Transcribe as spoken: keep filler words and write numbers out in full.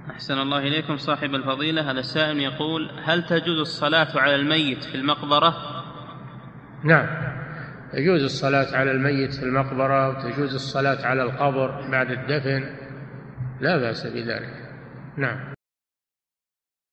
أحسن الله إليكم صاحب الفضيلة. هذا السائل يقول: هل تجوز الصلاة على الميت في المقبرة؟ نعم، يجوز الصلاة على الميت في المقبرة، وتجوز الصلاة على القبر بعد الدفن، لا بأس بذلك. نعم.